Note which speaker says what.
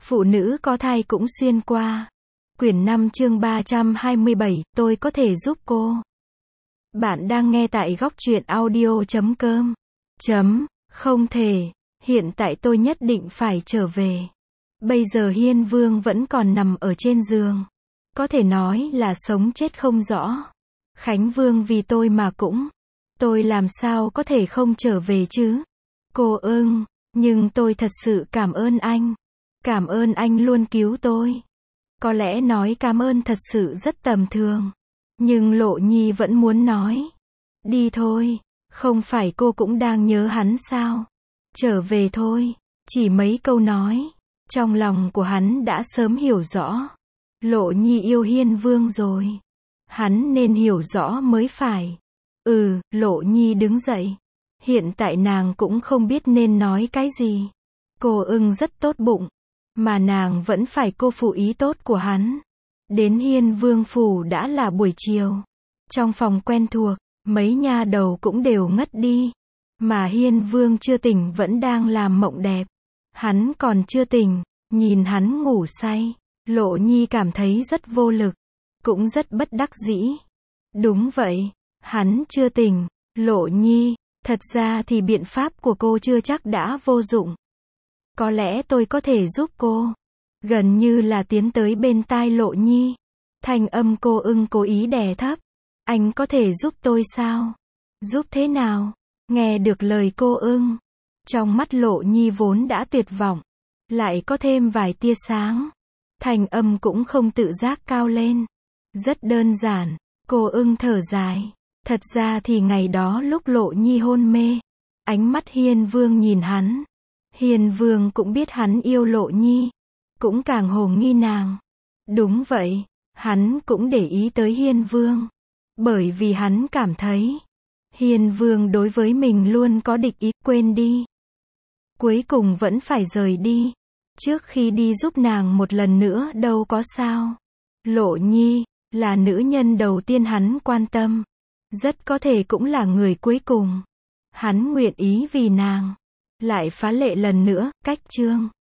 Speaker 1: Phụ nữ có thai cũng xuyên qua. Quyển 5 chương 327, tôi có thể giúp cô. Bạn đang nghe tại góc truyện audio.com. Không thể. Hiện tại tôi nhất định phải trở về. Bây giờ Hiên Vương vẫn còn nằm ở trên giường. Có thể nói là sống chết không rõ. Khánh Vương vì tôi mà cũng. Tôi làm sao có thể không trở về chứ? Cô ưng, nhưng tôi thật sự cảm ơn anh. Cảm ơn anh luôn cứu tôi. Có lẽ nói cảm ơn thật sự rất tầm thường. Nhưng Lộ Nhi vẫn muốn nói. Đi thôi, không phải cô cũng đang nhớ hắn sao? Trở về thôi. Chỉ mấy câu nói. Trong lòng của hắn đã sớm hiểu rõ. Lộ Nhi yêu Hiên Vương rồi. Hắn nên hiểu rõ mới phải. Lộ Nhi đứng dậy. Hiện tại nàng cũng không biết nên nói cái gì. Cô ưng rất tốt bụng. Mà nàng vẫn phải cô phụ ý tốt của hắn. Đến Hiên Vương phủ đã là buổi chiều. Trong phòng quen thuộc, mấy nha đầu cũng đều ngất đi. Mà Hiên Vương chưa tỉnh vẫn đang làm mộng đẹp. Hắn còn chưa tỉnh, nhìn hắn ngủ say. Lộ Nhi cảm thấy rất vô lực. Cũng rất bất đắc dĩ. Đúng vậy, hắn chưa tỉnh. Lộ Nhi, thật ra thì biện pháp của cô chưa chắc đã vô dụng. Có lẽ tôi có thể giúp cô. Gần như là tiến tới bên tai Lộ Nhi. Thanh âm cô ưng cố ý đè thấp. Anh có thể giúp tôi sao? Giúp thế nào? Nghe được lời cô ưng. Trong mắt Lộ Nhi vốn đã tuyệt vọng. Lại có thêm vài tia sáng. Thanh âm cũng không tự giác cao lên. Rất đơn giản. Cô ưng thở dài. Thật ra thì ngày đó lúc Lộ Nhi hôn mê. Ánh mắt Hiên Vương nhìn hắn. Hiên Vương cũng biết hắn yêu Lộ Nhi. Cũng càng hồ nghi nàng. Đúng vậy. Hắn cũng để ý tới Hiên Vương. Bởi vì hắn cảm thấy. Hiên Vương đối với mình luôn có địch ý, quên đi. Cuối cùng vẫn phải rời đi. Trước khi đi giúp nàng một lần nữa đâu có sao. Lộ Nhi, là nữ nhân đầu tiên hắn quan tâm. Rất có thể cũng là người cuối cùng. Hắn nguyện ý vì nàng. Lại phá lệ lần nữa, cách chương.